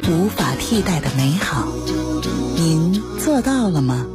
无法替代的美好，您做到了吗？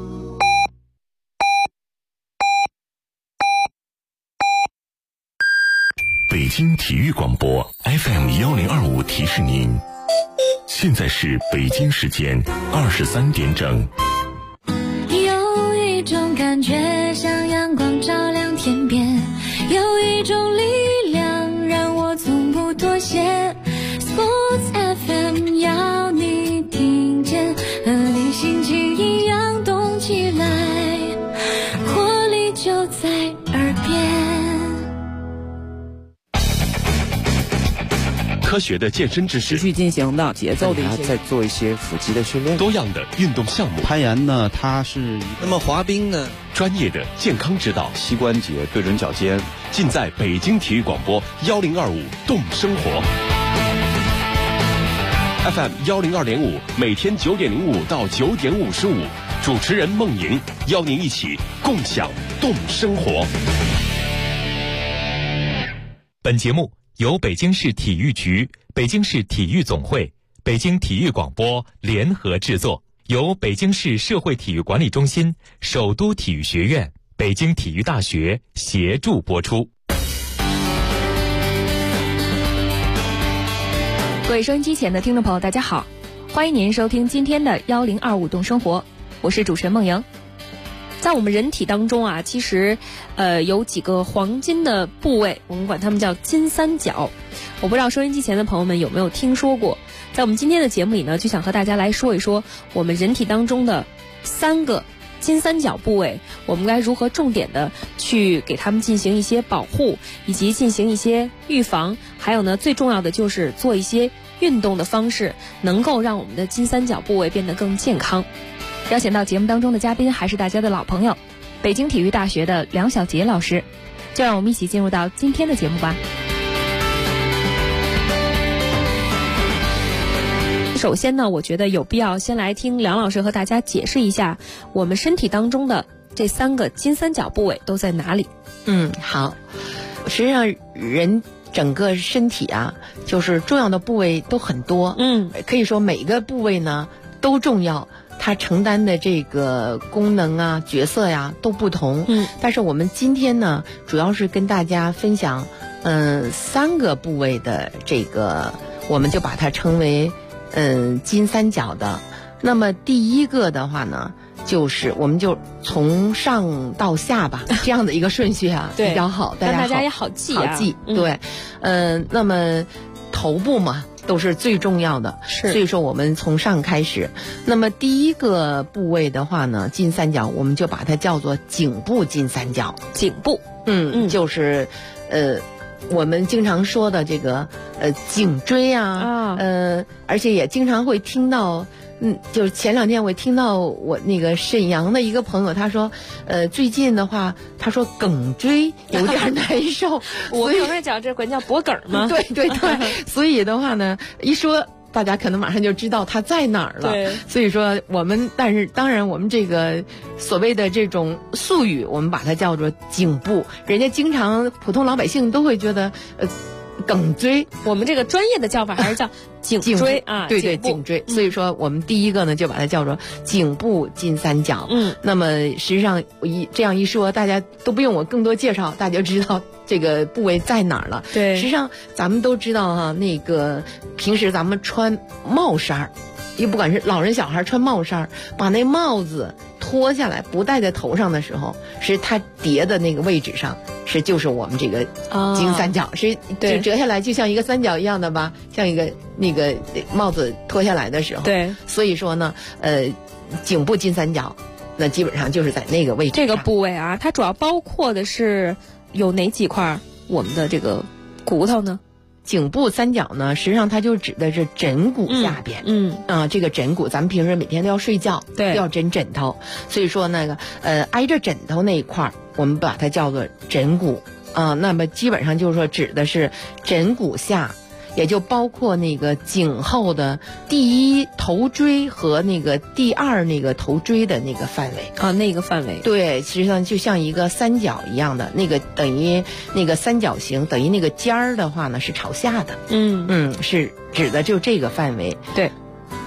北京体育广播 FM1025提示您，现在是北京时间23点整。 有一种感觉像阳光照亮天边，有一种力量让我从不妥协。 Sports FM 要你听见，和你心情一样动起来，活力就在耳边。 科学的健身知识， 持续进行的节奏的一些， 再做一些腹肌的训练， 多样的运动项目， 攀岩呢，它是那么滑冰呢， 专业的健康指导， 膝关节对准脚尖， 尽在北京体育广播1025动生活 FM102.5，每天9点05到9点55，主持人孟莹邀您一起共享动生活。 本节目由北京市体育局、北京市体育总会、北京体育广播联合制作，由北京市社会体育管理中心、首都体育学院、北京体育大学协助播出。 各位收音机前的听众朋友，大家好，欢迎您收听今天的1025动生活，我是主持人孟莹。在我们人体当中啊，其实有几个黄金的部位，我们管它们叫金三角。我不知道收音机前的朋友们有没有听说过。在我们今天的节目里呢，就想和大家来说一说我们人体当中的3个金三角部位，我们该如何重点的去给它们进行一些保护，以及进行一些预防，还有呢，最重要的就是做一些运动的方式，能够让我们的金三角部位变得更健康。邀请到节目当中的嘉宾还是大家的老朋友，北京体育大学的梁晓杰老师，就让我们一起进入到今天的节目吧。首先呢，我觉得有必要先来听梁老师和大家解释一下我们身体当中的这3个金三角部位都在哪里。 好，实际上人整个身体啊，就是重要的部位都很多，可以说每个部位呢都重要，它承担的这个功能啊、角色呀都不同。但是我们今天呢，主要是跟大家分享，3个部位的这个，我们就把它称为金三角的。那么第一个的话呢，就是我们就从上到下吧，这样的一个顺序啊比较好，大家也好记啊。 好记，对，那么头部嘛都是最重要的，所以说我们从上开始。那么第一个部位的话呢，金三角我们就把它叫做颈部金三角。颈部，就是我们经常说的这个颈椎啊，而且也经常会听到。就是前2天我听到我那个沈阳的一个朋友，他说，最近的话，他说颈椎有点难受。 我们有人讲这管叫脖梗吗？ 对对对，所以的话呢，一说大家可能马上就知道它在哪儿了。 对， 所以说但是当然我们这个所谓的这种术语，我们把它叫做颈部，人家经常普通老百姓都会觉得颈椎， 我们这个专业的叫法还是叫颈椎啊， 对对，颈椎。所以说我们第一个呢就把它叫做颈部金三角。那么实际上这样一说，大家都不用我更多介绍，大家就知道这个部位在哪儿了。 对， 实际上咱们都知道哈，那个平时咱们穿帽衫，也不管是老人小孩穿帽衫，把那帽子脱下来不戴在头上的时候，是它叠的那个位置上，就是我们这个金三角，是就折下来就像一个三角一样的吧，像一个那个帽子脱下来的时候。 对， 所以说呢，颈部金三角，那基本上就是在那个位置上。 这个部位啊，它主要包括的是有哪几块我们的这个骨头呢？ 颈部三角呢，实际上它就指的是枕骨下边。这个枕骨，咱们平时每天都要睡觉， 对， 要枕枕头，所以说那个挨着枕头那一块，我们把它叫做枕骨啊。那么基本上就是说指的是枕骨下，也就包括那个颈后的第1头椎和那个第2那个头椎的那个范围啊，那个范围。 对，实际上就像一个三角一样的，那个等于那个三角形，等于那个尖儿的话呢是朝下的。是指的就这个范围。 对。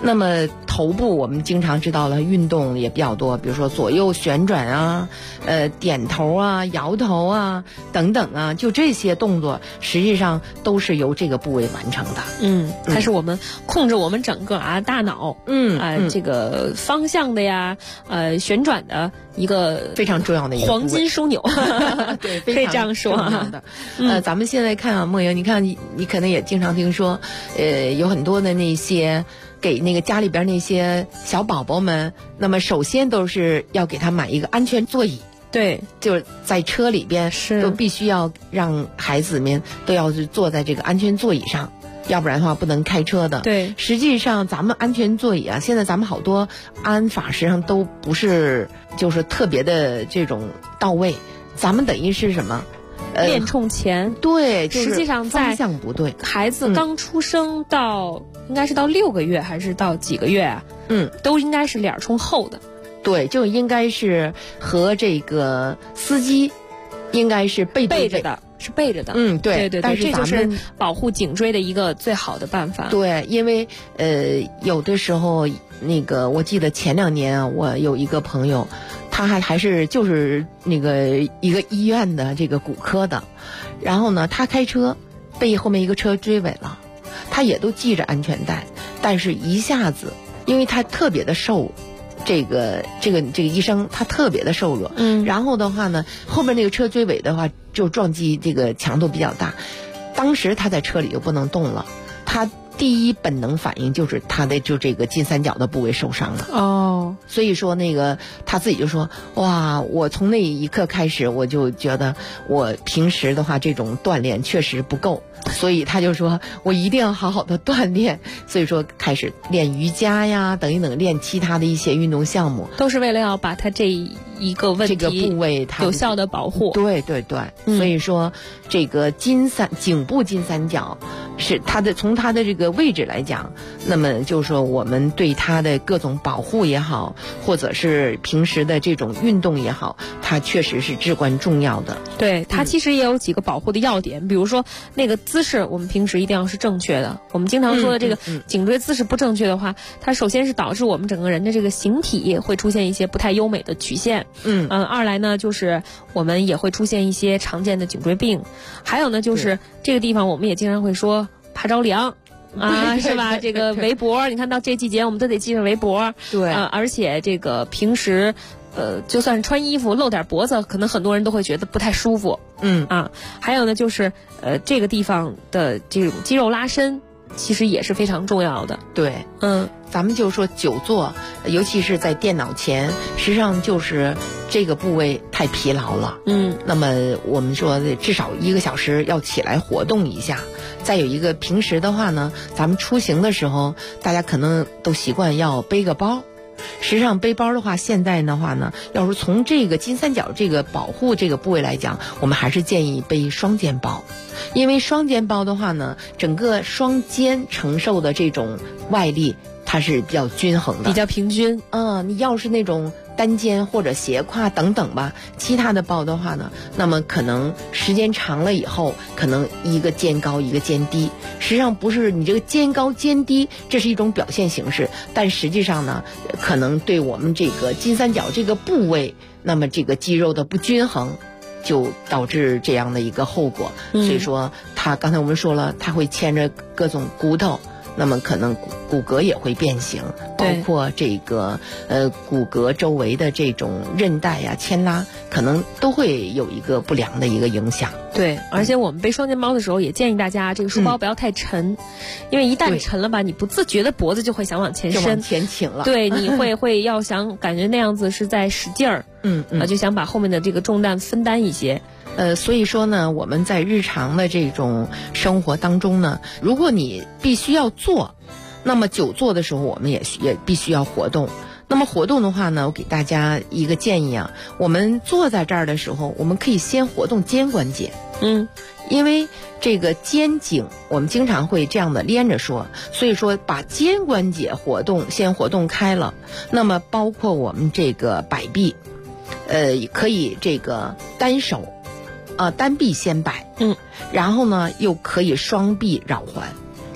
那么头部我们经常知道了，运动也比较多，比如说左右旋转啊，点头啊，摇头啊等等啊，就这些动作实际上都是由这个部位完成的。 它是我们控制我们整个大脑这个方向的呀，旋转的一个非常重要的一个黄金枢纽。 对， 可以这样说的。咱们现在看啊，梦莹，你看你可能也经常听说，有很多的那些给那个家里边那些小宝宝们，那么首先都是要给他买一个安全座椅。 对， 就是在车里边都必须要让孩子们都要是坐在这个安全座椅上，要不然的话不能开车的。 对， 实际上咱们安全座椅啊，现在咱们好多安法实际上都不是就是特别的这种到位，咱们等于是什么？ 面冲前。 对， 实际上在方向不对。 孩子刚出生到应该是到6个月还是到几个月啊？都应该是脸冲后的。 对，就应该是和这个司机应该是背着的，是背着的。 对。但是这就是保护颈椎的一个最好的办法。 对，因为有的时候那个我记得前2年我有一个朋友，他还是就是那个一个医院的这个骨科的，然后呢他开车被后面一个车追尾了，他也都系着安全带，但是一下子因为他特别的瘦。这个医生他特别的瘦弱，然后的话呢，后面那个车追尾的话就撞击这个强度比较大，当时他在车里就不能动了，他第一本能反应就是他的就这个金三角的部位受伤了。所以说那个他自己就说，哇，我从那一刻开始我就觉得我平时的话这种锻炼确实不够，所以他就说我一定要好好的锻炼，所以说开始练瑜伽呀等等，练其他的一些运动项目， 都是为了要把他这一个问题这个部位它有效的保护。 对，所以说这个颈部金三角是它的，从它的这个位置来讲，那么就是说我们对它的各种保护也好，或者是平时的这种运动也好，它确实是至关重要的。 对，它其实也有几个保护的要点，比如说那个姿势我们平时一定要是正确的。我们经常说的这个颈椎姿势不正确的话，它首先是导致我们整个人的这个形体会出现一些不太优美的曲线。二来呢就是我们也会出现一些常见的颈椎病，还有呢就是这个地方我们也经常会说怕着凉。是吧？这个围脖，你看到这季节我们都得系上围脖。 对， 而且这个平时，就算是穿衣服露点脖子，可能很多人都会觉得不太舒服。还有呢，就是这个地方的这种肌肉拉伸，其实也是非常重要的。 对，咱们就说久坐，尤其是在电脑前，实际上就是这个部位太疲劳了。那么我们说至少1个小时要起来活动一下。再有一个平时的话呢，咱们出行的时候，大家可能都习惯要背个包。实际上背包的话，现在的话呢，要是从这个金三角这个保护这个部位来讲，我们还是建议背双肩包。因为双肩包的话呢，整个双肩承受的这种外力它是比较均衡的， 比较平均。 你要是那种单肩或者斜挎等等吧，其他的包的话呢，那么可能时间长了以后，可能一个肩高一个肩低。实际上不是你这个肩高肩低，这是一种表现形式，但实际上呢，可能对我们这个金三角这个部位，那么这个肌肉的不均衡，就导致这样的一个后果。所以说，它刚才我们说了，它会牵着各种骨头。那么可能骨骼也会变形，包括这个骨骼周围的这种韧带呀、牵拉，可能都会有一个不良的一个影响。 对，而且我们背双肩包的时候，也建议大家这个书包不要太沉，因为一旦沉了吧，你不自觉的脖子就会想往前伸， 就往前倾了。 对，你会要想感觉那样子是在使劲儿，就想把后面的这个重担分担一些。 所以说呢，我们在日常的这种生活当中呢，如果你必须要坐，那么久坐的时候，我们也必须要活动。那么活动的话呢，我给大家一个建议啊，我们坐在这儿的时候，我们可以先活动肩关节。因为这个肩颈我们经常会这样的连着说，所以说把肩关节先活动开了，那么包括我们这个摆臂，可以这个单手。单臂先摆，然后呢又可以双臂绕环，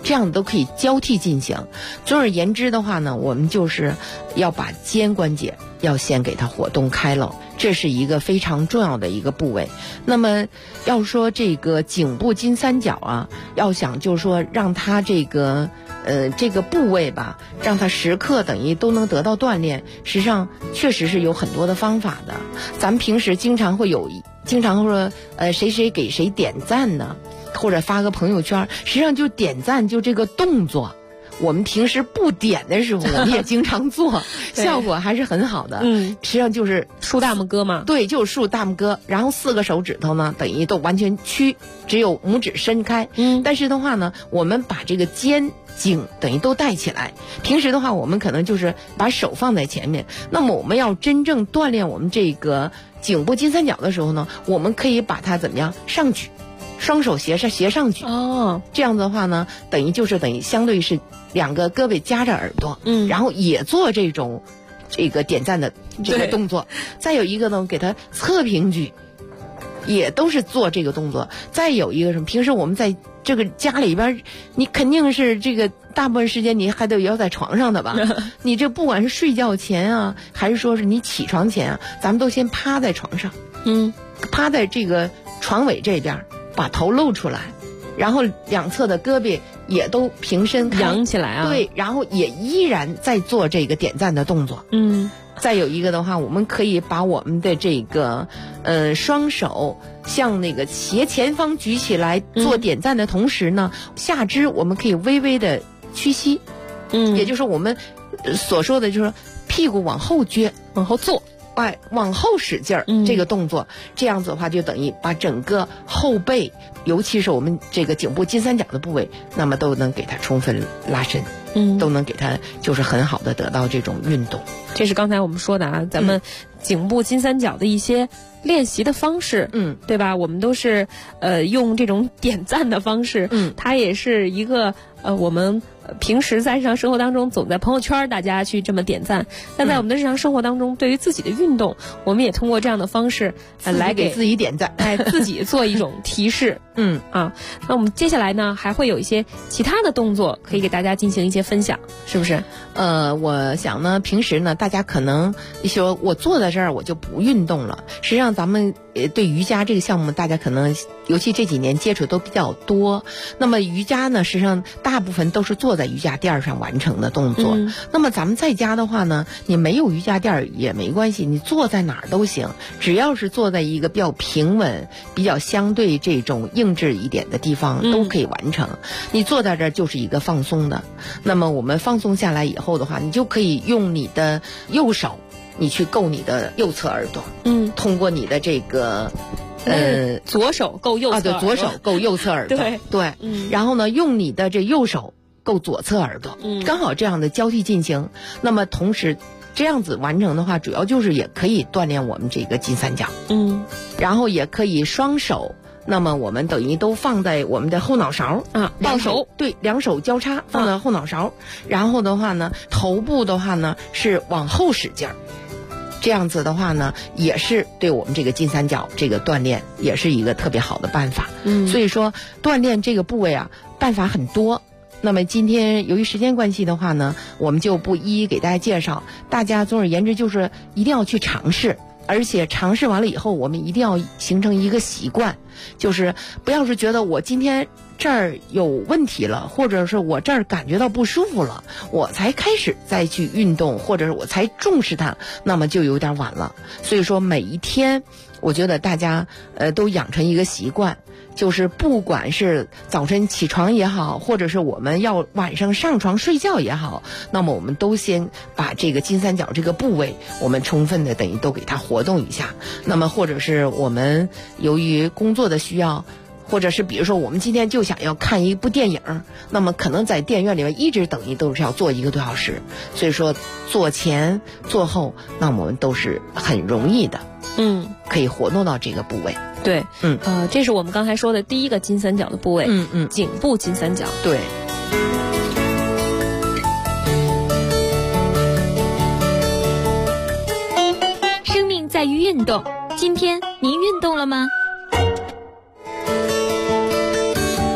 这样都可以交替进行。总而言之的话呢，我们就是要把肩关节要先给它活动开了，这是一个非常重要的一个部位。那么要说这个颈部金三角啊，要想就是说让它这个部位吧，让它时刻等于都能得到锻炼，实际上确实是有很多的方法的。咱们平时经常会说谁谁给谁点赞呢，或者发个朋友圈，实际上就点赞就这个动作，我们平时不点的时候我们也经常做效果还是很好的。实际上就是竖大拇哥嘛。 对，就是竖大拇哥，然后4个手指头呢等于都完全屈，只有拇指伸开。但是的话呢，我们把这个肩颈等于都带起来。平时的话我们可能就是把手放在前面，那么我们要真正锻炼我们这个颈部金三角的时候呢，我们可以把它怎么样上举，双手斜上举。这样子的话呢，等于相对是2个胳膊夹着耳朵，然后也做这个点赞的这个动作。再有一个呢，给它侧平举，也都是做这个动作。再有一个什么，平时我们在这个家里边，你肯定是这个大部分时间你还得要在床上的吧你这不管是睡觉前啊，还是说是你起床前啊，咱们都先趴在床上，趴在这个床尾这边，把头露出来，然后2侧的胳膊也都平伸开， 扬起来啊。 对，然后也依然在做这个点赞的动作。再有一个的话，我们可以把我们的这个双手向那个斜前方举起来做点赞的同时呢，下肢我们可以微微的屈膝，也就是我们所说的就是屁股往后撅， 往后坐， 往后使劲儿，这个动作，这样子的话就等于把整个后背，尤其是我们这个颈部金三角的部位，那么都能给它充分拉伸，都能给它就是很好的得到这种运动。 这是刚才我们说的啊，咱们颈部金三角的一些练习的方式，对吧？我们都是用这种点赞的方式，它也是一个我们平时在日常生活当中总在朋友圈大家去这么点赞，但在我们的日常生活当中，对于自己的运动，我们也通过这样的方式来给自己点赞， 自己做一种提示。那我们接下来呢还会有一些其他的动作可以给大家进行一些分享，是不是？ 我想呢，平时呢大家可能说我坐在这儿我就不运动了，实际上咱们对瑜伽这个项目大家可能尤其这几年接触都比较多。那么瑜伽呢，实际上大部分都是坐在瑜伽垫上完成的动作。那么咱们在家的话呢，你没有瑜伽垫也没关系，你坐在哪儿都行，只要是坐在一个比较平稳、比较相对这种硬质一点的地方都可以完成。你坐在这儿就是一个放松的。那么我们放松下来以后的话，你就可以用你的右手，你去够你的右侧耳朵，通过你的这个左手够右侧耳朵， 对，左手够右侧耳朵，对，然后呢，用你的这右手够左侧耳朵，刚好这样的交替进行。那么同时这样子完成的话，主要就是也可以锻炼我们这个金三角，然后也可以双手。那么我们等于都放在我们的后脑勺啊， 抱手， 对，2手交叉放在后脑勺，然后的话呢，头部的话呢是往后使劲儿。这样子的话呢，也是对我们这个金三角这个锻炼也是一个特别好的办法。所以说锻炼这个部位啊，办法很多。那么今天由于时间关系的话呢，我们就不一一给大家介绍，大家总而言之就是一定要去尝试。而且尝试完了以后，我们一定要形成一个习惯，就是不要是觉得我今天这儿有问题了，或者是我这儿感觉到不舒服了，我才开始再去运动，或者是我才重视它，那么就有点晚了。所以说每一天我觉得大家都养成一个习惯，就是不管是早晨起床也好，或者是我们要晚上上床睡觉也好，那么我们都先把这个金三角这个部位我们充分的等于都给它活动一下。那么或者是我们由于工作的需要，或者是比如说我们今天就想要看一部电影，那么可能在电影院里面一直等于都是要坐1个多小时，所以说坐前坐后，那么我们都是很容易的可以活动到这个部位。 对，这是我们刚才说的第一个金三角的部位，颈部金三角。 对。 生命在于运动，今天您运动了吗？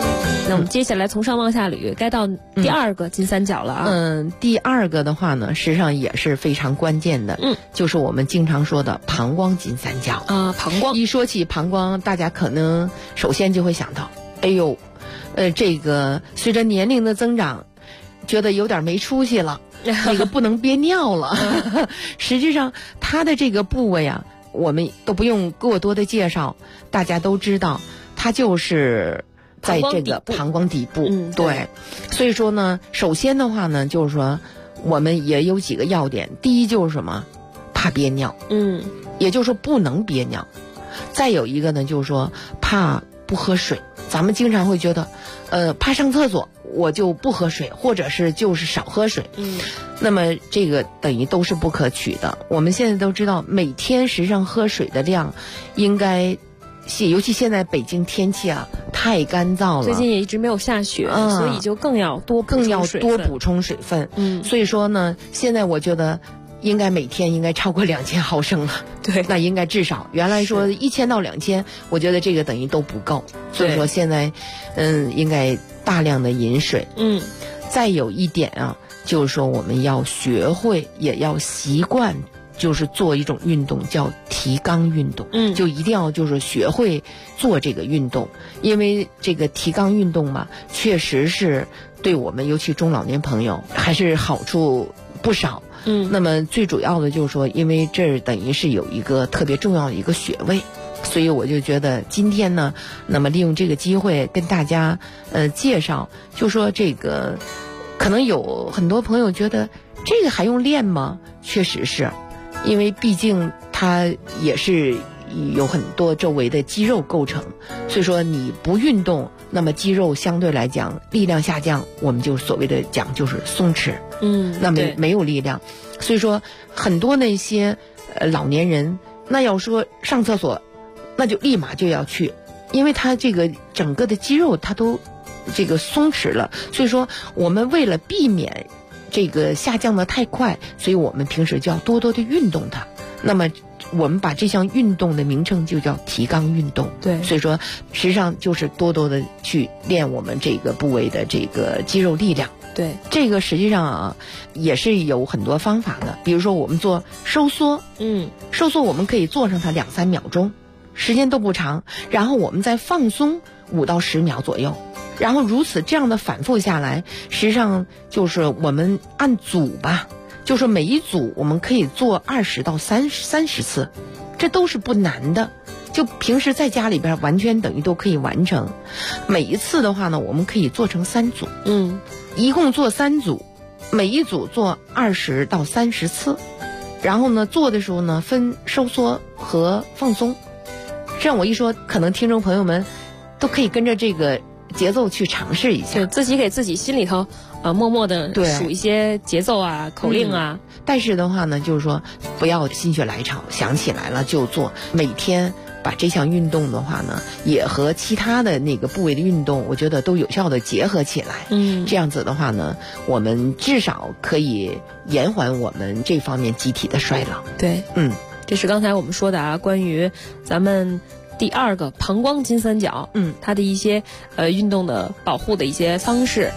那我们接下来从上往下捋，该到第二个金三角了啊。 第二个的话呢，实际上也是非常关键的，就是我们经常说的膀胱金三角啊。膀胱， 一说起膀胱，大家可能首先就会想到，哎呦，这个随着年龄的增长，觉得有点没出息了，那个不能憋尿了。实际上，它的这个部位啊，我们都不用过多的介绍，大家都知道，它就是在这个膀胱底部。对，所以说呢，首先的话呢，就是说我们也有几个要点。第一就是什么？怕憋尿。也就是说不能憋尿。再有一个呢，就是说怕不喝水。咱们经常会觉得，怕上厕所，我就不喝水，或者是就是少喝水。那么这个等于都是不可取的。我们现在都知道，每天实际上喝水的量应该，尤其现在北京天气啊太干燥了， 最近也一直没有下雪，所以就更要多补充水分。所以说呢，现在我觉得应该每天应该超过2000毫升了。 对， 那应该至少原来说1000到2000，我觉得这个等于都不够。所以说现在应该大量的饮水。再有一点啊，就是说我们要学会，也要习惯，就是做一种运动叫提肛运动。就一定要就是学会做这个运动，因为这个提肛运动嘛，确实是对我们尤其中老年朋友还是好处不少。那么最主要的就是说，因为这等于是有一个特别重要的一个穴位，所以我就觉得今天呢，那么利用这个机会跟大家介绍，就说这个可能有很多朋友觉得这个还用练吗？确实是，因为毕竟它也是有很多周围的肌肉构成，所以说你不运动，那么肌肉相对来讲力量下降，我们就所谓的讲就是松弛。那么没有力量，所以说很多那些老年人，那要说上厕所，那就立马就要去，因为他这个整个的肌肉它都这个松弛了，所以说我们为了避免这个下降的太快，所以我们平时就要多多的运动它。那么我们把这项运动的名称就叫提肛运动。 对， 所以说实际上就是多多的去练我们这个部位的这个肌肉力量。 对， 这个实际上啊也是有很多方法的。比如说我们做收缩，收缩我们可以做上它2-3秒钟，时间都不长，然后我们再放松5到10秒左右，然后如此这样的反复下来，实际上就是我们按组吧，就是每一组我们可以做20到30次，这都是不难的，就平时在家里边完全等于都可以完成。每一次的话呢，我们可以做成3组，一共做3组，每一组做20到30次，然后呢做的时候呢分收缩和放松。这样我一说，可能听众朋友们都可以跟着这个节奏去尝试一下， 对，自己给自己心里头默默的数一些节奏啊、口令啊。 但是的话呢，就是说不要心血来潮，想起来了就做，每天把这项运动的话呢，也和其他的那个部位的运动，我觉得都有效的结合起来。这样子的话呢，我们至少可以延缓我们这方面机体的衰老。 对，这是刚才我们说的关于咱们第二个膀胱金三角，它的一些运动的保护的一些方式。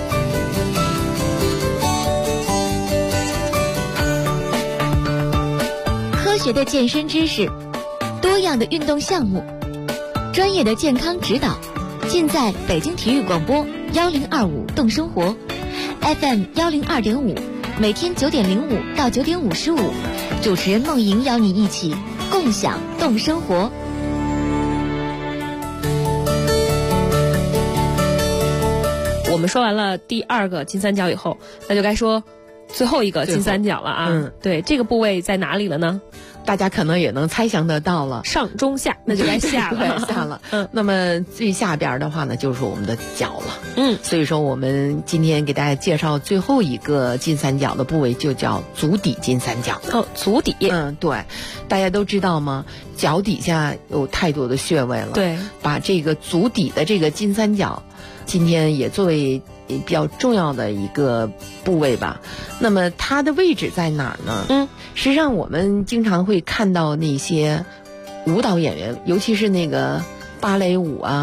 科学的健身知识，多样的运动项目，专业的健康指导，尽在北京体育广播1025动生活 FM 102.5，每天9点05到9点55，主持人梦莹邀你一起共享动生活。 我们说完了第二个金三角以后，那就该说最后一个金三角了啊。对，这个部位在哪里了呢？ 大家可能也能猜想得到了， 上中下，那就该下了。 下了。那么最下边的话呢，就是我们的脚了。所以说我们今天给大家介绍最后一个金三角的部位，就叫足底金三角。 足底。 对，大家都知道吗？脚底下有太多的穴位了。 对，把这个足底的这个金三角，今天也作为比较重要的一个部位吧。那么它的位置在哪儿呢？实际上我们经常会看到那些舞蹈演员，尤其是那个芭蕾舞啊，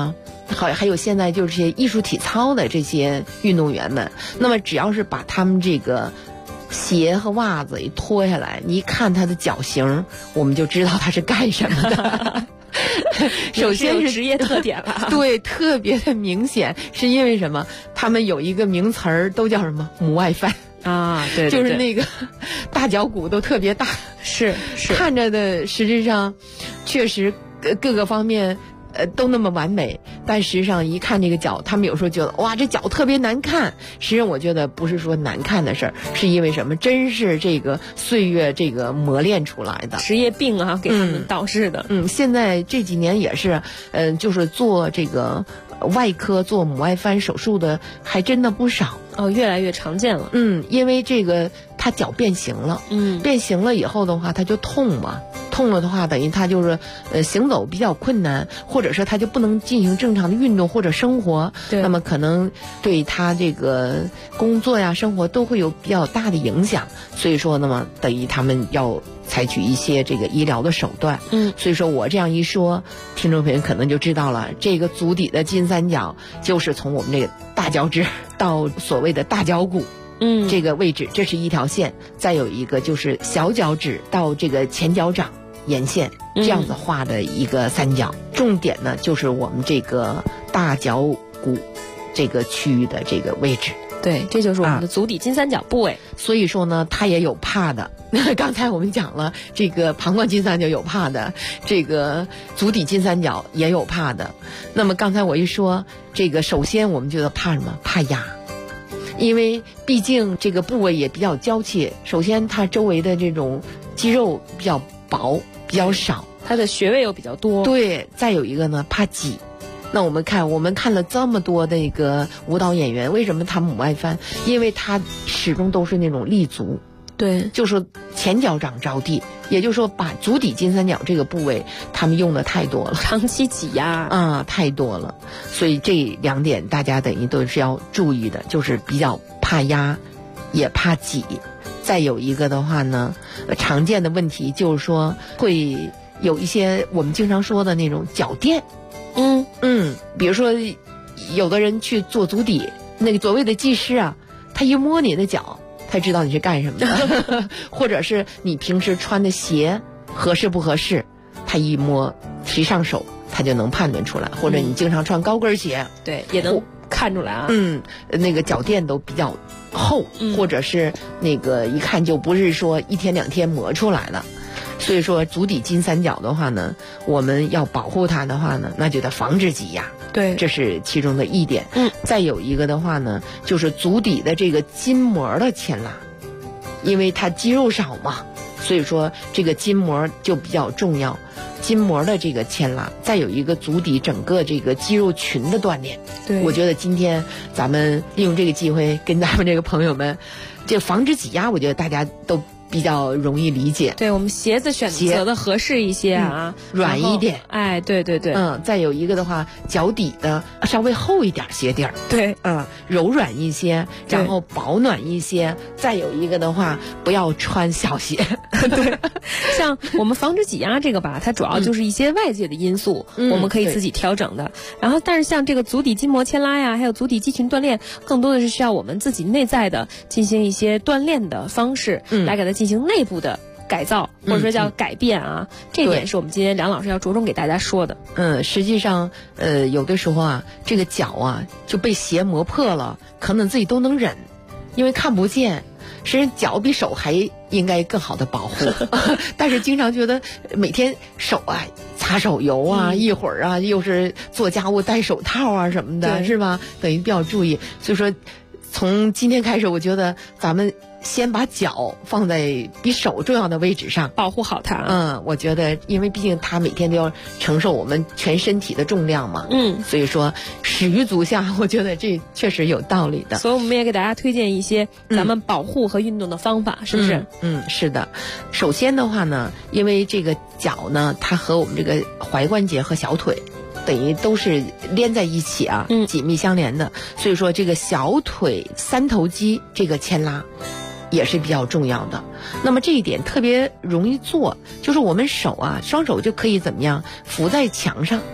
还有现在就是这些艺术体操的这些运动员们，那么只要是把他们这个鞋和袜子一脱下来，你一看他的脚型，我们就知道他是干什么的。首先是职业特点了， 对，特别的明显，是因为什么？他们有一个名词儿，都叫什么母外翻啊？对， 就是那个大脚骨都特别大， 是看着的，实质上确实各个方面都那么完美，但实际上一看这个脚，他们有时候觉得哇，这脚特别难看。实际上我觉得不是说难看的事儿，是因为什么？真是这个岁月这个磨练出来的职业病啊，给他们导致的。 现在这几年也是，就是做这个外科做母外翻手术的还真的不少。 越来越常见了。 因为这个他脚变形了，变形了以后的话，他就痛嘛。痛了的话，等于他就是行走比较困难，或者是他就不能进行正常的运动或者生活，那么可能对他这个工作呀、生活都会有比较大的影响。所以说，那么等于他们要采取一些这个医疗的手段。所以说我这样一说，听众朋友可能就知道了，这个足底的金三角就是从我们这个大脚趾到所谓的大脚骨。这个位置，这是一条线。再有一个就是小脚趾到这个前脚掌沿线，这样子画的一个三角。重点呢就是我们这个大脚骨这个区域的这个位置。 对，这就是我们的足底金三角部位。 所以说呢，它也有怕的。刚才我们讲了，这个膀胱金三角有怕的，这个足底金三角也有怕的。那么刚才我一说，这个首先我们觉得怕什么？怕压。因为毕竟这个部位也比较娇气，首先它周围的这种肌肉比较薄，比较少， 它的穴位又比较多。 对，再有一个呢，怕挤。那我们看了这么多的一个舞蹈演员，为什么他母外翻？因为他始终都是那种立足， 对， 就是前脚掌着地，也就是说把足底金三角这个部位他们用的太多了， 长期挤压太多了。所以这两点大家等于都是要注意的，就是比较怕压，也怕挤。再有一个的话呢，常见的问题就是说会有一些我们经常说的那种脚垫。比如说有的人去做足底，那个所谓的技师啊，他一摸你的脚，他知道你是干什么的。或者是你平时穿的鞋合适不合适，他一摸提上手他就能判断出来。或者你经常穿高跟鞋， 对，也能看出来啊。 那个脚垫都比较厚，或者是那个一看就不是说一天两天磨出来的。所以说足底金三角的话呢，我们要保护它的话呢，那就得防止挤压。 对， 这是其中的一点。再有一个的话呢，就是足底的这个筋膜的牵拉，因为它肌肉少嘛，所以说这个筋膜就比较重要。筋膜的这个牵拉，再有一个足底整个这个肌肉群的锻炼。 对， 我觉得今天咱们利用这个机会跟咱们这个朋友们，这防止挤压，我觉得大家都比较容易理解。 对，我们鞋子选择的合适一些啊， 软一点。 对对对。 再有一个的话，脚底的稍微厚一点鞋垫。 对， 柔软一些，然后保暖一些。再有一个的话，不要穿小鞋。 对，像我们防止挤压这个吧，它主要就是一些外界的因素，我们可以自己调整的。然后，但是像这个足底筋膜牵拉呀，还有足底肌群锻炼，更多的是需要我们自己内在的进行一些锻炼的方式，来给它进行内部的改造，或者说叫改变啊。这点是我们今天梁老师要着重给大家说的。 实际上，有的时候啊，这个脚啊就被鞋磨破了，可能自己都能忍，因为看不见。实际上脚比手还应该更好的保护，但是经常觉得每天手啊擦手油啊，一会儿啊又是做家务戴手套啊什么的，是吧？等于比较注意。所以说，从今天开始，我觉得咱们先把脚放在比手重要的位置上， 保护好它。 我觉得，因为毕竟它每天都要承受我们全身体的重量嘛。所以说始于足下，我觉得这确实有道理的。 所以我们也给大家推荐一些咱们保护和运动的方法，是不是？ 是的。首先的话呢，因为这个脚呢，它和我们这个踝关节和小腿等于都是连在一起啊，紧密相连的。所以说这个小腿三头肌这个牵拉也是比较重要的。那么这一点特别容易做，就是我们手啊，双手就可以怎么样扶在墙上，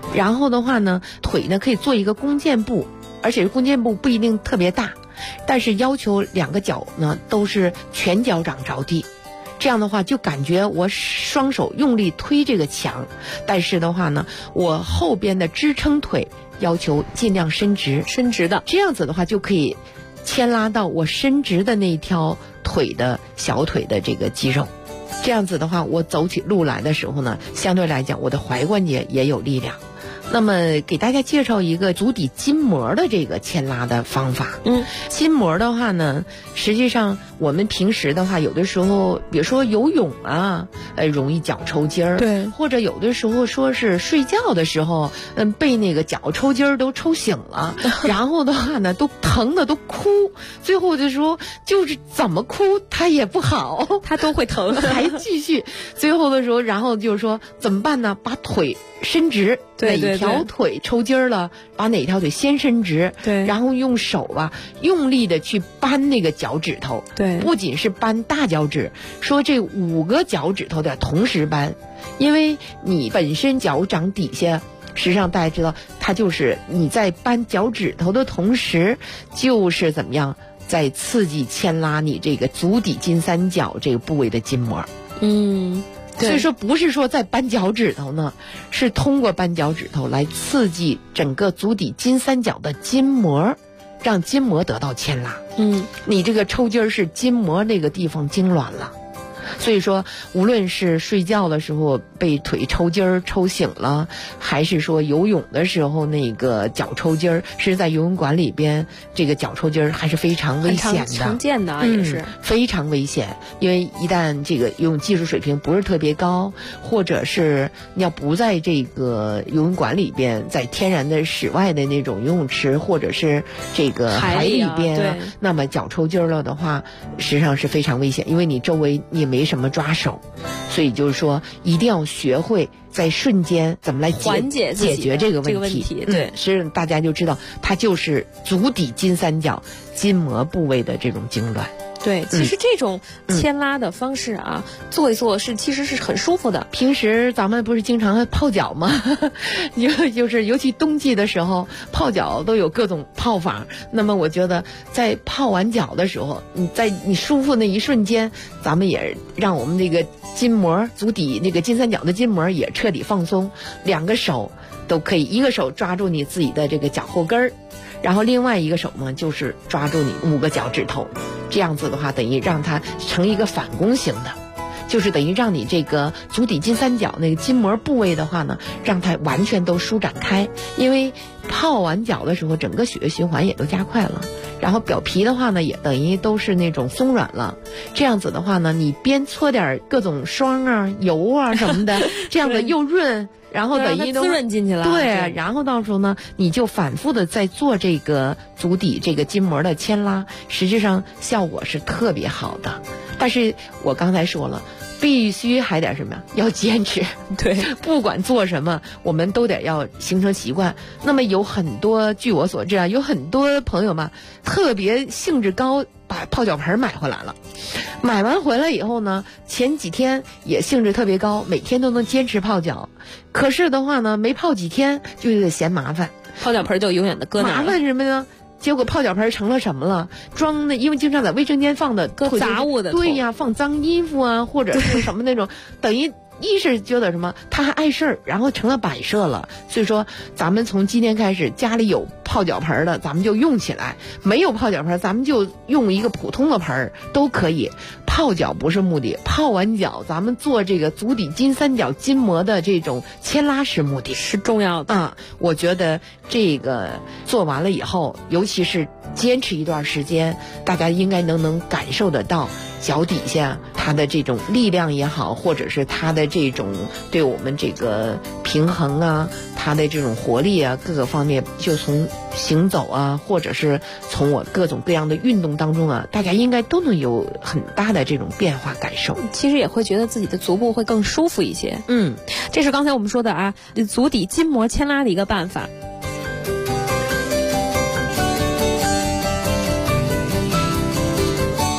然后的话呢，腿呢可以做一个弓箭步，而且弓箭步不一定特别大，但是要求两个脚呢都是全脚掌着地。这样的话就感觉我双手用力推这个墙，但是的话呢，我后边的支撑腿要求尽量伸直的，这样子的话就可以牵拉到我伸直的那条腿的小腿的这个肌肉。这样子的话，我走起路来的时候呢，相对来讲我的踝关节也有力量。那么给大家介绍一个足底筋膜的这个牵拉的方法。筋膜的话呢，实际上我们平时的话，有的时候比如说游泳啊，容易脚抽筋儿，对，或者有的时候说是睡觉的时候，被那个脚抽筋儿都抽醒了，然后的话呢，都疼的都哭，最后的时候就是怎么哭它也不好， 它都会疼， 还继续，最后的时候，然后就是说怎么办呢？把腿伸直，哪条腿抽筋儿了，把哪条腿先伸直，对，然后用手啊用力的去扳那个脚趾头，对，不仅是扳大脚趾，说这5个脚趾头得同时扳，因为你本身脚掌底下，实际上大家知道，它就是你在扳脚趾头的同时，就是怎么样在刺激牵拉你这个足底金三角这个部位的筋膜。所以说不是说在扳脚趾头呢，是通过扳脚趾头来刺激整个足底金三角的筋膜，让筋膜得到牵拉。你这个抽筋儿是筋膜那个地方痉挛了。所以说无论是睡觉的时候被腿抽筋儿抽醒了，还是说游泳的时候那个脚抽筋儿，是在游泳馆里边这个脚抽筋儿还是非常危险的， 常见的也是非常危险。因为一旦这个游泳技术水平不是特别高，或者是你要不在这个游泳馆里边，在天然的室外的那种游泳池或者是这个海里边，那么脚抽筋儿了的话，实际上是非常危险，因为你周围你也没什么抓手，所以就是说一定要学会在瞬间怎么来解决这个问题。对，实际上大家就知道它就是足底金三角筋膜部位的这种痉挛。 对，其实这种牵拉的方式啊，做一做其实是很舒服的。 平时咱们不是经常泡脚吗？就是尤其冬季的时候，泡脚都有各种泡法。那么我觉得在泡完脚的时候，你舒服那一瞬间，咱们也让我们这个筋膜足底那个金三角的筋膜也彻底放松。2个手都可以，一个手抓住你自己的这个脚后跟儿，然后另外一个手呢就是抓住你5个脚趾头，这样子的话等于让它成一个反弓形的，就是等于让你这个足底金三角那个筋膜部位的话呢，让它完全都舒展开。因为泡完脚的时候整个血液循环也都加快了，然后表皮的话呢也等于都是那种松软了，这样子的话呢，你边搓点各种霜啊油啊什么的这样子又润，然后等于滋润进去了。 对，然后到时候呢你就反复的在做这个足底这个筋膜的牵拉，实际上效果是特别好的。但是我刚才说了，必须还得什么呀？要坚持。 对， 不管做什么，我们都得要形成习惯。那么有很多，据我所知啊，有很多朋友嘛，特别兴致高，把泡脚盆买回来了。买完回来以后呢，前几天也兴致特别高，每天都能坚持泡脚。可是的话呢，没泡几天就有点嫌麻烦， 泡脚盆就永远的搁那儿了。 麻烦什么呢？结果泡脚盆成了什么了？装的，因为经常在卫生间放的搁杂物的， 对呀，放脏衣服啊，或者是什么那种，等于一是觉得什么他还碍事儿，然后成了摆设了。所以说咱们从今天开始，家里有泡脚盆的咱们就用起来，没有泡脚盆咱们就用一个普通的盆都可以。泡脚不是目的，泡完脚咱们做这个足底金三角筋膜的这种牵拉是目的， 是重要的啊。我觉得这个做完了以后，尤其是坚持一段时间，大家应该能感受得到脚底下它的这种力量也好，或者是它的这种对我们这个平衡啊，它的这种活力啊，各个方面，就从行走啊，或者是从我各种各样的运动当中啊，大家应该都能有很大的这种变化感受。 其实也会觉得自己的足部会更舒服一些。这是刚才我们说的啊，足底筋膜牵拉的一个办法。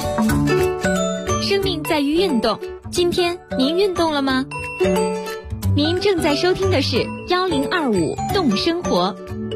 生命在于运动，今天您运动了吗？ 您正在收听的是1025动生活。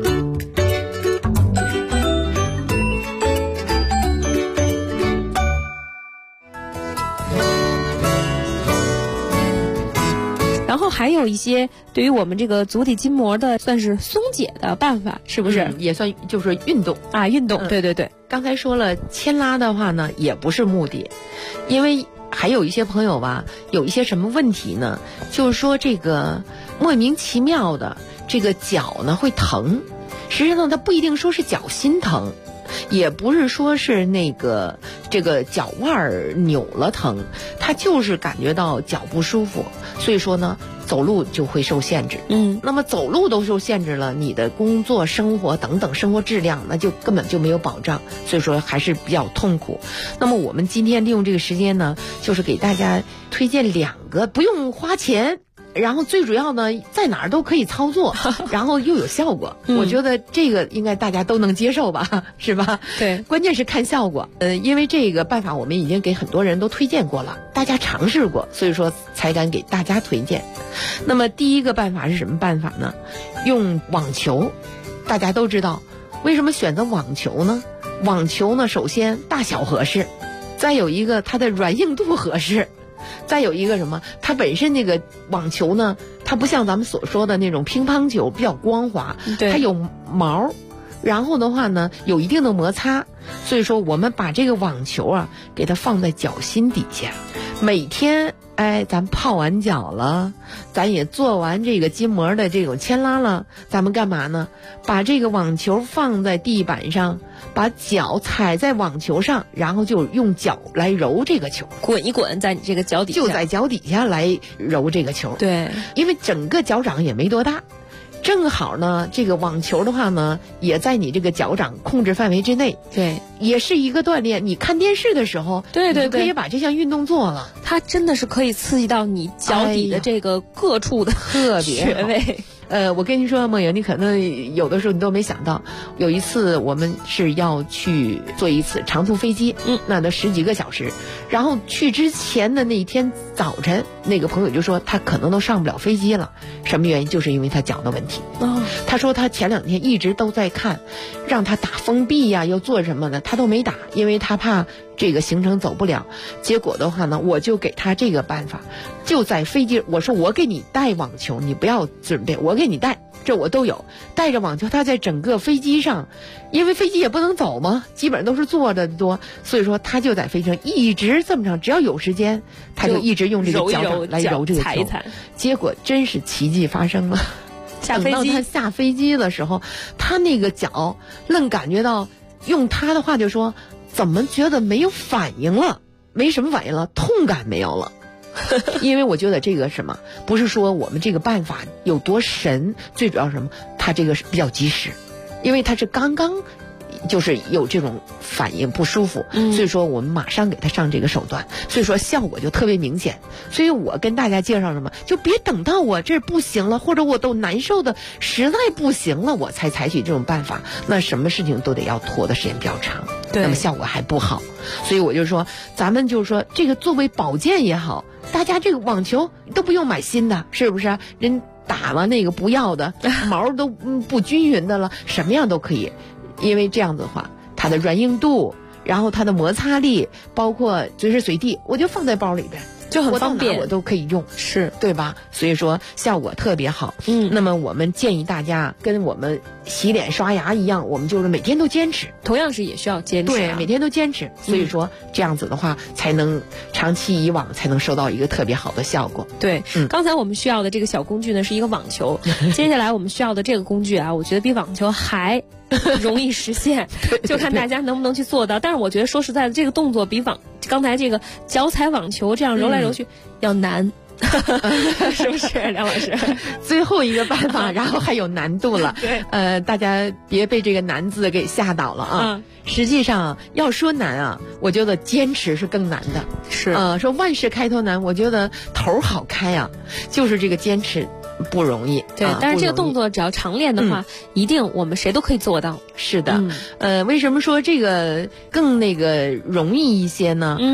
然后还有一些对于我们这个足底筋膜的算是松解的办法，是不是？ 也算就是运动啊，运动。对对对， 刚才说了，牵拉的话呢，也不是目的，因为还有一些朋友吧，有一些什么问题呢？就是说这个莫名其妙的这个脚呢会疼，实际上它不一定说是脚心疼。也不是说是这个脚腕扭了疼，他就是感觉到脚不舒服，所以说呢走路就会受限制。那么走路都受限制了，你的工作生活等等生活质量那就根本就没有保障，所以说还是比较痛苦。那么我们今天利用这个时间呢，就是给大家推荐2个不用花钱，然后最主要呢在哪儿都可以操作，然后又有效果。我觉得这个应该大家都能接受吧，是吧？ 对， 关键是看效果。因为这个办法我们已经给很多人都推荐过了，大家尝试过，所以说才敢给大家推荐。那么第一个办法是什么办法呢？用网球。大家都知道为什么选择网球呢？网球呢首先大小合适，再有一个它的软硬度合适，再有一个什么？它本身那个网球呢，它不像咱们所说的那种乒乓球比较光滑，它有毛，然后的话呢有一定的摩擦，所以说我们把这个网球啊给它放在脚心底下，每天咱泡完脚了，咱也做完这个筋膜的这种牵拉了，咱们干嘛呢？把这个网球放在地板上，把脚踩在网球上，然后就用脚来揉这个球， 滚一滚在你这个脚底下， 就在脚底下来揉这个球。 对， 因为整个脚掌也没多大，正好呢这个网球的话呢也在你这个脚掌控制范围之内， 对， 也是一个锻炼。你看电视的时候， 对对对， 你就可以把这项运动做了， 它真的是可以刺激到你脚底的这个各处的特别穴位。 我跟你说，梦莹，你可能有的时候你都没想到，有一次我们是要去坐一次长途飞机，那都10几个小时，然后去之前的那一天早晨，那个朋友就说他可能都上不了飞机了，什么原因？就是因为他脚的问题。他说他前2天一直都在看，让他打封闭呀，又做什么的，他都没打，因为他怕这个行程走不了。结果的话呢，我就给他这个办法，就在飞机，我说我给你带网球，你不要准备，我给你带，这我都有，带着网球，他在整个飞机上，因为飞机也不能走嘛，基本上都是坐着多，所以说他就在飞机上一直这么长，只要有时间，他就一直用这个脚掌来揉这个球，结果真是奇迹发生了。等到他下飞机的时候，他那个脚愣感觉到，用他的话就说，怎么觉得没有反应了，没什么反应了，痛感没有了。因为我觉得这个什么，不是说我们这个办法有多神，最主要是什么，它这个是比较及时，因为它是刚刚就是有这种反应不舒服，所以说我们马上给他上这个手段，所以说效果就特别明显。所以我跟大家介绍什么，就别等到我这不行了，或者我都难受的实在不行了，我才采取这种办法，那什么事情都得要拖的时间比较长，那么效果还不好。所以我就说，咱们就是说这个作为保健也好，大家这个网球都不用买新的，是不是？人打了那个不要的毛都不均匀的了，什么样都可以。因为这样子的话，它的软硬度，然后它的摩擦力，包括随时随地，我就放在包里边， 就很方便， 我都可以用， 是对吧？所以说效果特别好。那么我们建议大家跟我们洗脸刷牙一样，我们就是每天都坚持， 同样是也需要坚持， 对，每天都坚持。所以说这样子的话，才能长期以往才能收到一个特别好的效果。 对，刚才我们需要的这个小工具呢是一个网球，接下来我们需要的这个工具啊，我觉得比网球还容易实现，就看大家能不能去做到。但是我觉得说实在的，这个动作比刚才这个脚踩网球这样揉来揉去要难。是不是梁老师？ 最后一个办法，然后还有难度了。 对， 大家别被这个难字给吓倒了啊！实际上要说难啊，我觉得坚持是更难的。 是， 说万事开头难，我觉得头好开啊，就是这个坚持不容易。 对，但是这个动作只要常练的话，一定我们谁都可以做到。 是的，为什么说这个更容易一些呢？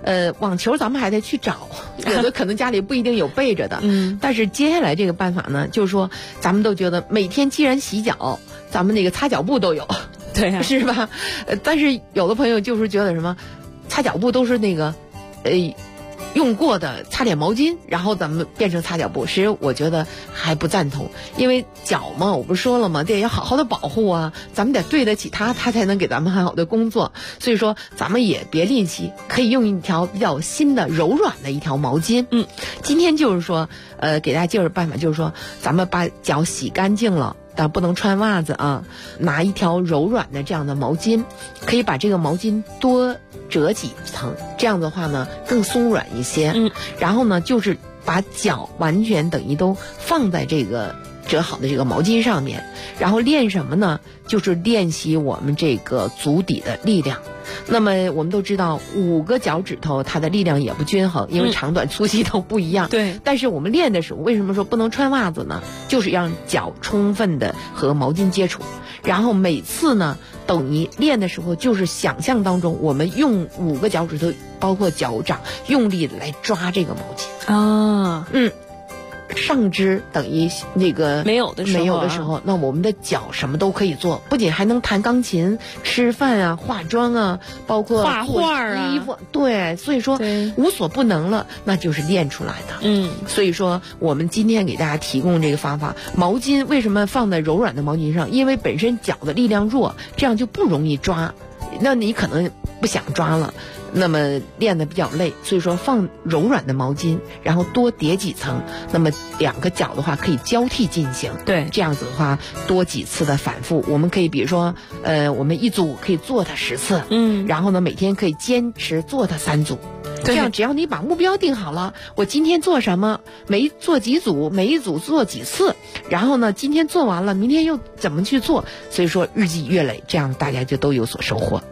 网球咱们还得去找，有的可能家里不一定有备着的。但是接下来这个办法呢，就是说咱们都觉得每天既然洗脚，咱们那个擦脚布都有， 对啊， 是吧？但是有的朋友就是觉得什么，擦脚布都是那个，用过的擦脸毛巾，然后咱们变成擦脚布，其实我觉得还不赞同，因为脚嘛，我不是说了吗？得要好好的保护啊，咱们得对得起它，它才能给咱们很好的工作。所以说，咱们也别吝惜，可以用一条比较新的、柔软的一条毛巾。今天就是说，给大家介绍办法，就是说，咱们把脚洗干净了。但不能穿袜子啊，拿一条柔软的这样的毛巾，可以把这个毛巾多折几层，这样的话呢更松软一些。然后呢就是把脚完全等于都放在这个折好的这个毛巾上面，然后练什么呢？就是练习我们这个足底的力量。那么我们都知道5个脚趾头它的力量也不均衡，因为长短粗细都不一样。 对。 但是我们练的时候，为什么说不能穿袜子呢？就是让脚充分的和毛巾接触，然后每次呢等于练的时候就是想象当中我们用5个脚趾头包括脚掌用力来抓这个毛巾啊。 上肢等于那个没有的时候， 那我们的脚什么都可以做，不仅还能弹钢琴、吃饭啊、化妆啊，包括画画啊、 衣服，对，所以说无所不能了，那就是练出来的。所以说我们今天给大家提供这个方法，毛巾为什么放在柔软的毛巾上？因为本身脚的力量弱，这样就不容易抓，那你可能不想抓了。那么练得比较累，所以说放柔软的毛巾，然后多叠几层，那么2个脚的话可以交替进行。 对， 这样子的话多几次的反复，我们可以比如说我们一组可以做它10次，然后呢每天可以坚持做它3组。这样只要你把目标定好了，我今天做什么，做几组，每一组做几次，然后呢今天做完了，明天又怎么去做，所以说日积月累，这样大家就都有所收获。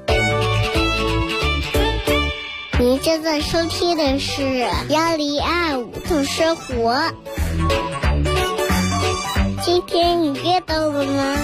您正在收听的是1025度生活。今天你阅到了吗？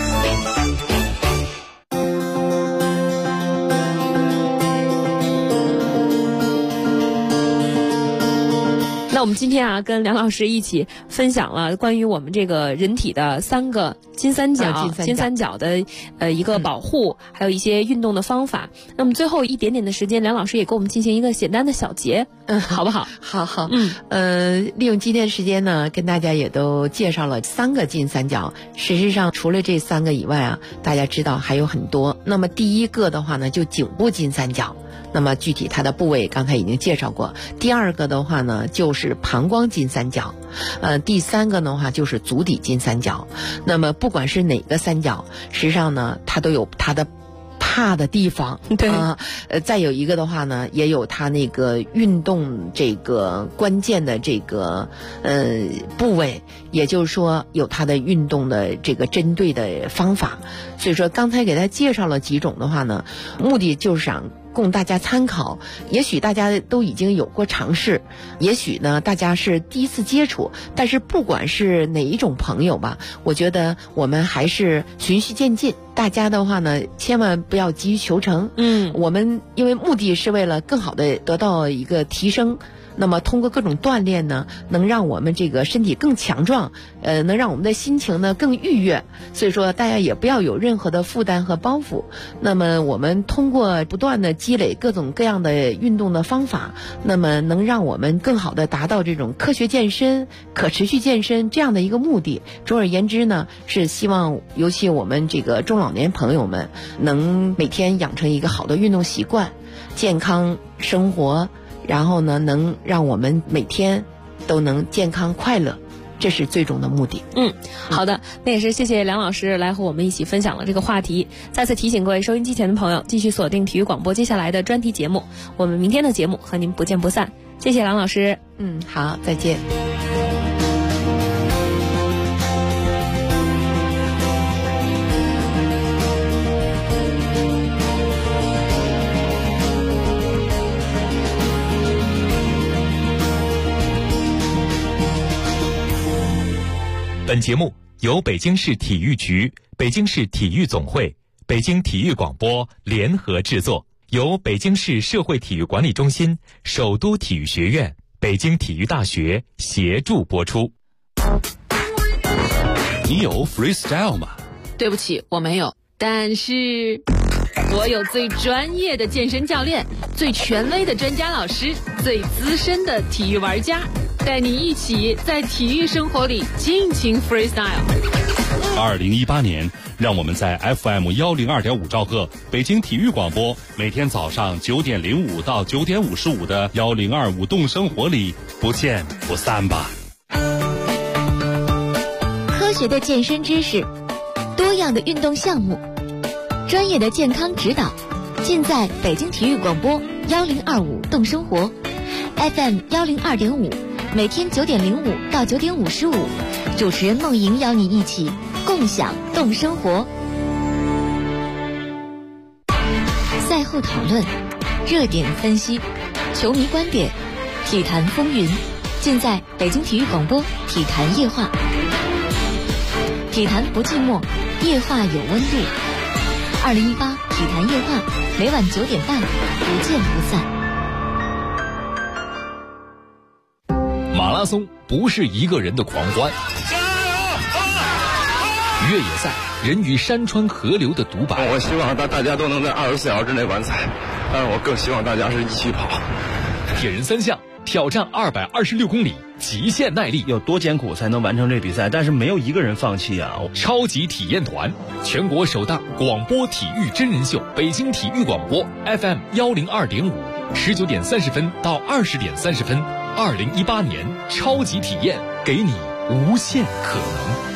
那我们今天啊，跟梁老师一起分享了关于我们这个人体的3个金三角的一个保护，还有一些运动的方法。那么最后一点点的时间，梁老师也给我们进行一个简单的小结，好不好？ 好。利用今天的时间呢，跟大家也都介绍了3个金三角。实际上除了这3个以外啊，大家知道还有很多。那么第1个的话呢，就颈部金三角。那么具体它的部位刚才已经介绍过。第2个的话呢，就是膀胱金三角。第3个的话就是足底金三角。那么不管是哪个三角，实际上呢，它都有它的怕的地方。 对再有一个的话呢，也有它那个运动这个关键的这个部位，也就是说有它的运动的这个针对的方法。所以说刚才给大家介绍了几种的话呢，目的就是想供大家参考。也许大家都已经有过尝试，也许呢大家是第一次接触，但是不管是哪一种朋友吧，我觉得我们还是循序渐进。大家的话呢，千万不要急于求成。我们因为目的是为了更好的得到一个提升。那么通过各种锻炼呢，能让我们这个身体更强壮，能让我们的心情呢更愉悦。所以说大家也不要有任何的负担和包袱。那么我们通过不断的积累各种各样的运动的方法，那么能让我们更好的达到这种科学健身、可持续健身这样的一个目的。总而言之呢，是希望尤其我们这个中老年朋友们能每天养成一个好的运动习惯，健康生活，然后呢，能让我们每天都能健康快乐，这是最终的目的。 好的，那也是谢谢梁老师来和我们一起分享了这个话题。再次提醒各位收音机前的朋友，继续锁定体育广播接下来的专题节目，我们明天的节目和您不见不散。谢谢梁老师。 好，再见。 本节目由北京市体育局、北京市体育总会、北京体育广播联合制作， 由北京市社会体育管理中心、首都体育学院、北京体育大学协助播出。 你有 freestyle 吗？ 对不起，我没有。但是我有最专业的健身教练，最权威的专家老师，最资深的体育玩家，带你一起在体育生活里尽情 freestyle。 2018年，让我们在 FM102.5兆赫北京体育广播，每天早上9点05到9点55的1025动生活里不见不散吧。 科学的健身知识，多样的运动项目，专业的健康指导，尽在北京体育广播1025动生活 FM102.5，每天9点05到9点55，主持人梦莹邀你一起共享动生活。赛后讨论，热点分析，球迷观点，体坛风云，尽在北京体育广播体坛夜话。体坛不寂寞，夜话有温度。2018体坛夜话，每晚9点半，不见不散。 马拉松不是一个人的狂欢，越野赛人与山川河流的独白。 我希望大家都能在24小时之内完赛，但是我更希望大家是一起跑。 铁人3项挑战226公里，极限耐力， 有多艰苦才能完成这比赛？但是没有一个人放弃啊！ 超级体验团，全国首档广播体育真人秀，北京体育广播 FM102.5，19点30分到20点30分，2018年超级体验，给你无限可能。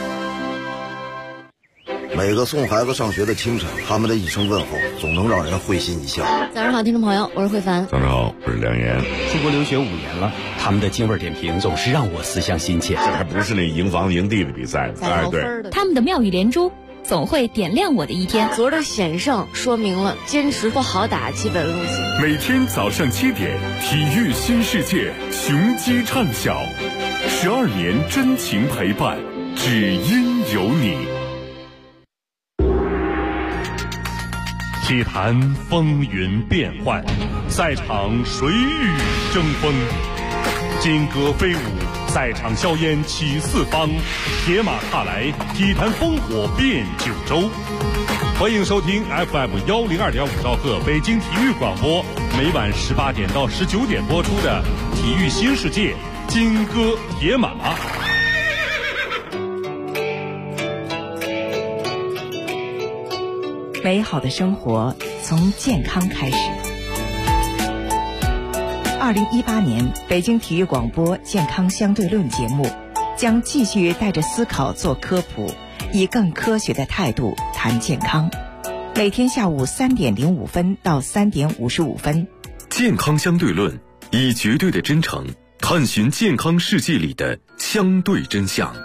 每个送孩子上学的清晨，他们的一声问候总能让人会心一笑。 早上好，听众朋友，我是慧凡。 早上好，我是梁岩。 出国留学5年了，他们的京味点评总是让我思乡心切。 这还不是那赢房赢地的比赛， 哎，对， 他们的妙语连珠总会点亮我的一天。 昨儿的险胜说明了坚持不好打基本路线。 每天早上7点，体育新世界，雄鸡唱晓，12年真情陪伴，只因有你。体坛风云变幻，赛场谁与争锋？金戈飞舞，赛场硝烟起四方，铁马踏来，体坛烽火遍九州。欢迎收听 FM102.5兆赫北京体育广播，每晚18点到19点播出的《体育新世界》金戈铁马。 美好的生活从健康开始。2018年北京体育广播健康相对论节目将继续带着思考做科普，以更科学的态度谈健康。每天下午3点05分到3点55分。 健康相对论，以绝对的真诚探寻健康世界里的相对真相。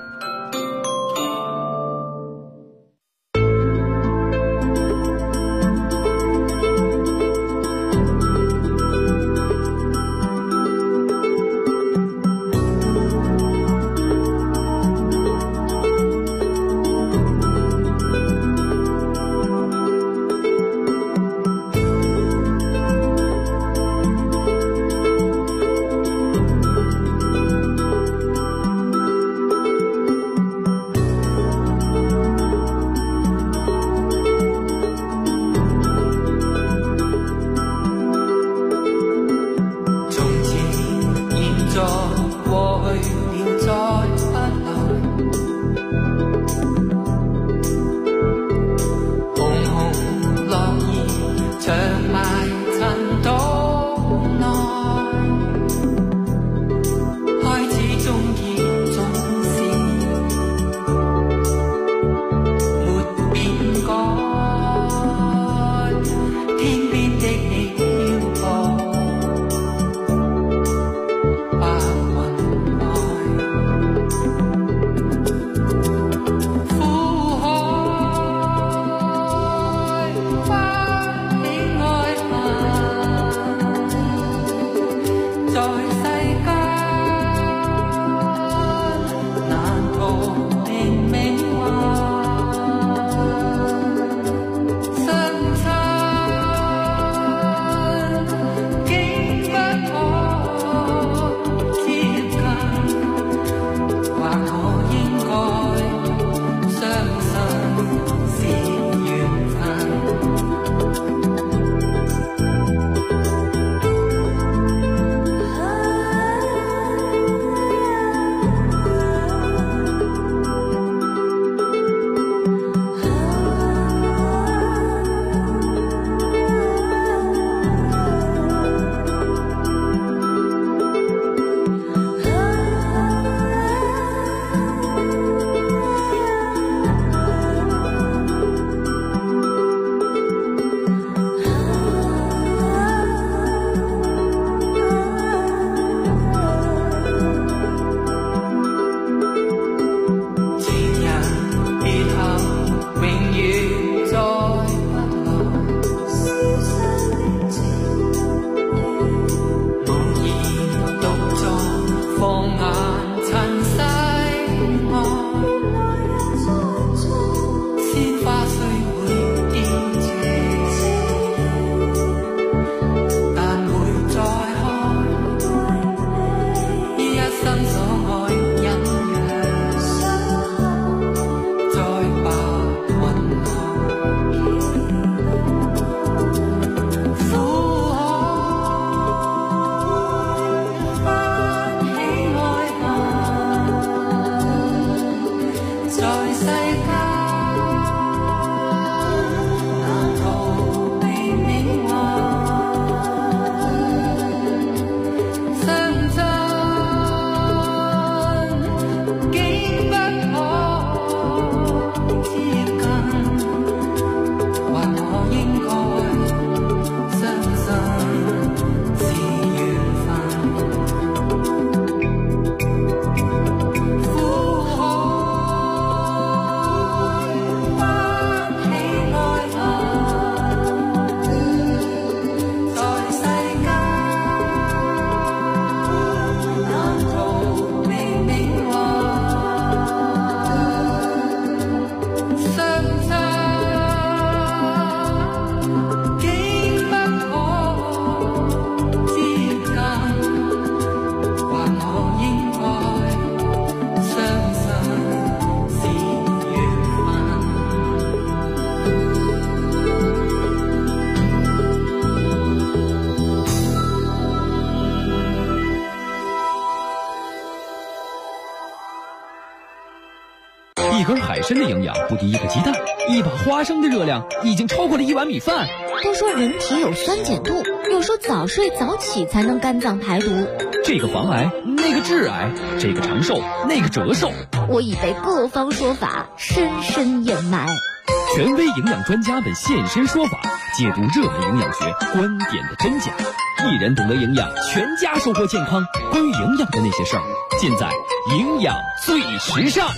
一根海参的营养不敌一个鸡蛋，一把花生的热量已经超过了1碗米饭。 都说人体有酸碱度，又说早睡早起才能肝脏排毒。 这个防癌，那个致癌，这个长寿，那个折寿。 我已被各方说法深深掩埋。 权威营养专家们现身说法，解读热门营养学观点的真假。一人懂得营养，全家收获健康。关于营养的那些事儿，尽在营养最时尚。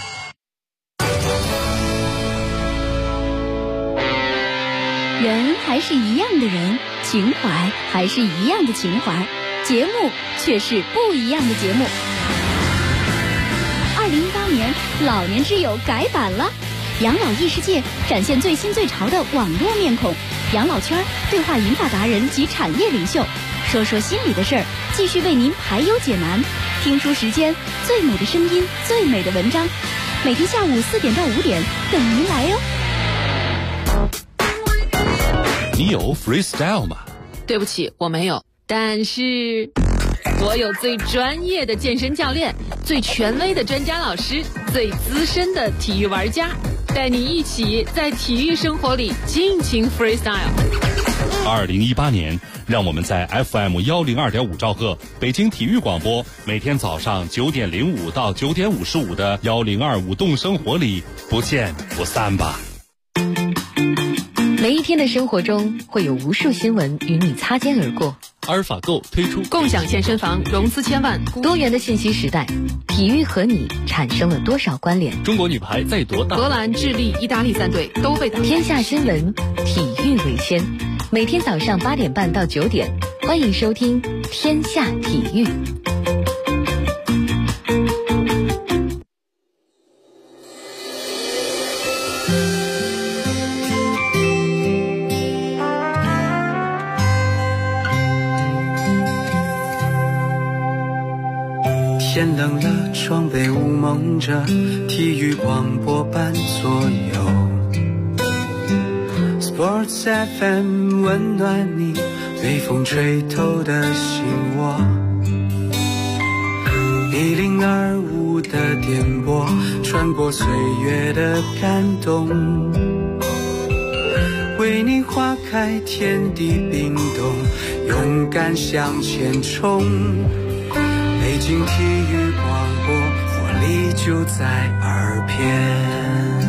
人还是一样的人，情怀还是一样的情怀，节目却是不一样的节目。2018年，老年之友改版了，养老异世界展现最新最潮的网络面孔，养老圈对话银发达人及产业领袖，说说心里的事儿，继续为您排忧解难。听书时间，最美的声音，最美的文章，每天下午4点到5点等您来哟。 你有 freestyle 吗？ 对不起，我没有。但是我有最专业的健身教练，最权威的专家老师，最资深的体育玩家，带你一起在体育生活里尽情 freestyle。 2018年，让我们在 FM 102.5兆赫北京体育广播，每天早上9点05到9点55的1025动生活里不见不散吧。 每一天的生活中，会有无数新闻与你擦肩而过。 阿尔法购推出共享健身房，融资千万。 多元的信息时代，体育和你产生了多少关联？ 中国女排在夺大， 荷兰、智利、意大利3队都被打。 天下新闻，体育为先。每天早上8点半到9点，欢迎收听《天下体育》。 天冷了，窗被雾蒙着，体育广播伴左右。Sports FM 温暖你，被风吹透的心窝。1025的电波，穿过岁月的感动，为你划开天地冰冻，勇敢向前冲。北京体育广播，活力就在耳边。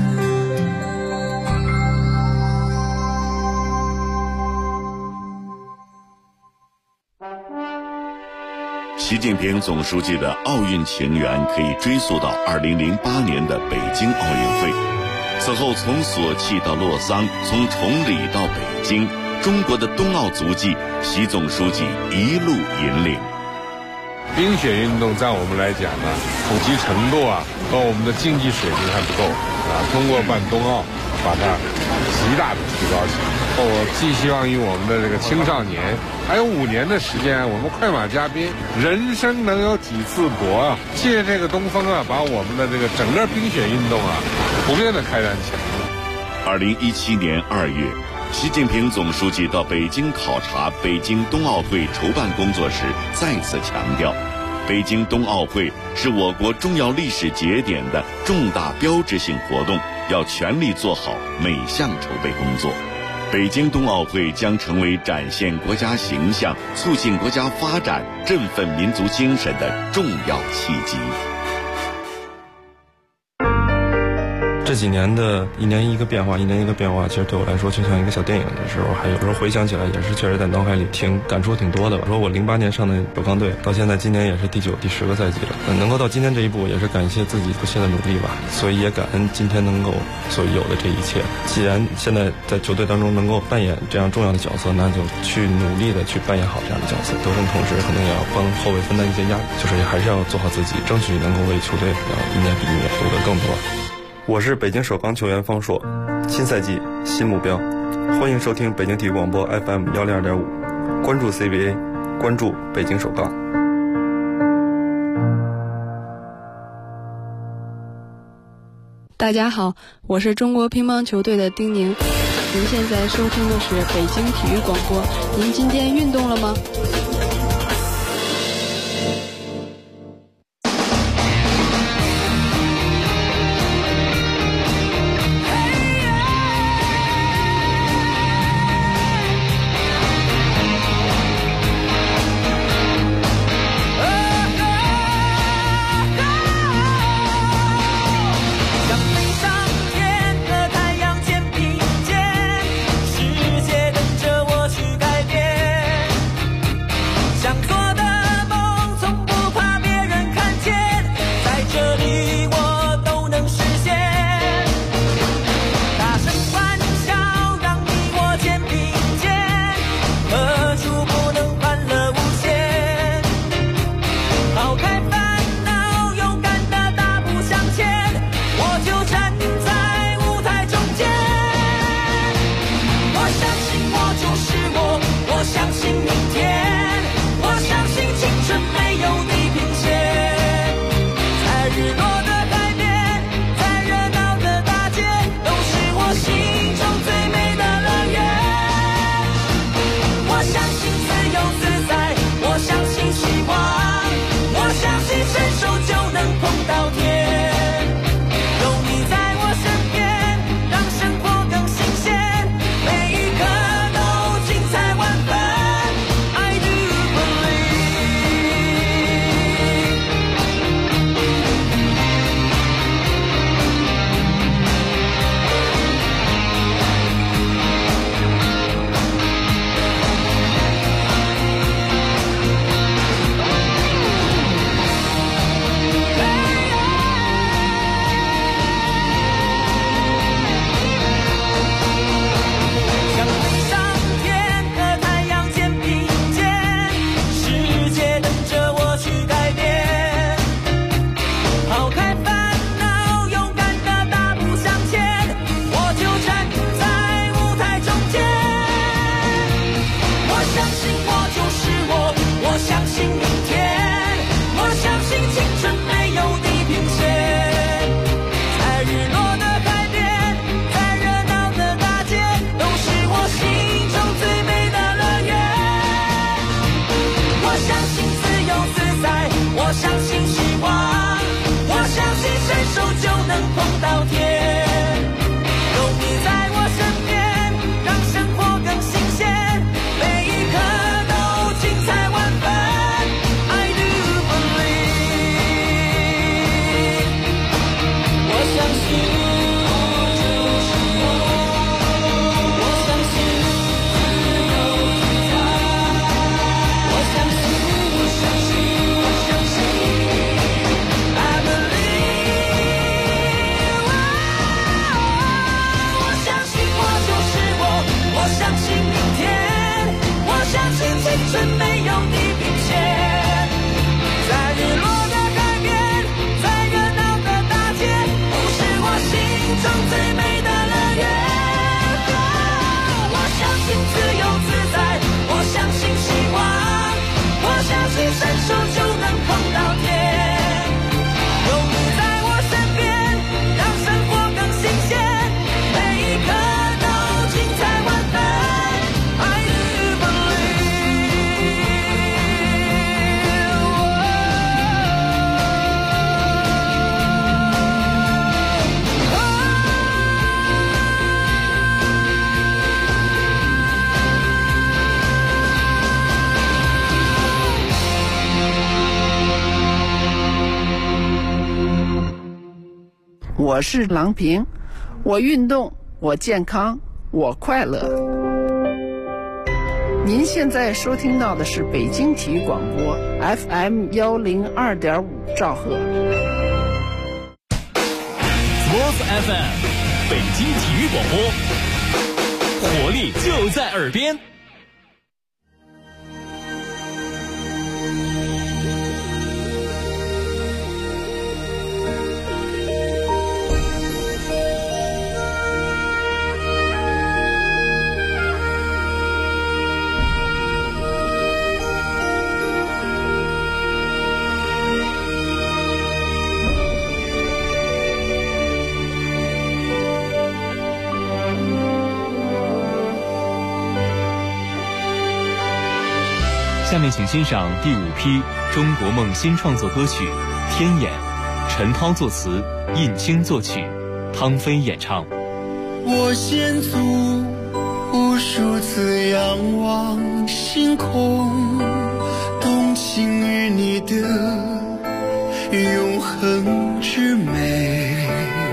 习近平总书记的奥运情缘可以追溯到2008年的北京奥运会。此后从索契到洛桑，从崇礼到北京，中国的冬奥足迹，习总书记一路引领。 冰雪运动在我们来讲呢，普及程度和我们的竞技水平还不够通过办冬奥把它极大的提高起来。我寄希望于我们的这个青少年，还有5年的时间，我们快马加鞭，人生能有几次搏借这个东风把我们的这个整个冰雪运动普遍的开展起来。 2017年2月，习近平总书记到北京考察北京冬奥会筹办工作时，再次强调，北京冬奥会是我国重要历史节点的重大标志性活动，要全力做好每项筹备工作。北京冬奥会将成为展现国家形象、促进国家发展、振奋民族精神的重要契机。 这几年的一年一个变化，其实对我来说就像一个小电影的时候，还有时候回想起来也是确实在脑海里感触挺多的吧。说我08年上的首钢队，到现在今年也是第9、第10个赛季了，能够到今天这一步，也是感谢自己不懈的努力吧。所以也感恩今天能够所有的这一切。既然现在在球队当中能够扮演这样重要的角色，那就去努力的去扮演好这样的角色。得分同时可能也要帮后卫分担一些压力，就是还是要做好自己，争取能够为球队一年比一年夺得更多。我是北京首钢球员方硕，新赛季新目标，欢迎收听北京体育广播 FM 102.5，关注 CBA， 关注北京首钢。 大家好，我是中国乒乓球队的丁宁，您现在收听的是北京体育广播。您今天运动了吗？ 我是郎平，我运动，我健康，我快乐。您现在收听到的是北京体育广播 FM 102.5兆赫。 Sports FM 北京体育广播，活力就在耳边。 下面请欣赏第5批中国梦新创作歌曲《天眼》，陈涛作词，印青作曲，汤飞演唱。 我先祖无数次仰望星空，动情于你的永恒之美。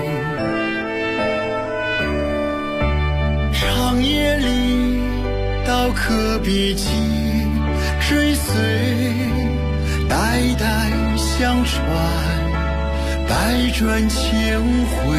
长夜里到可比基追随，代代相传，百转千回。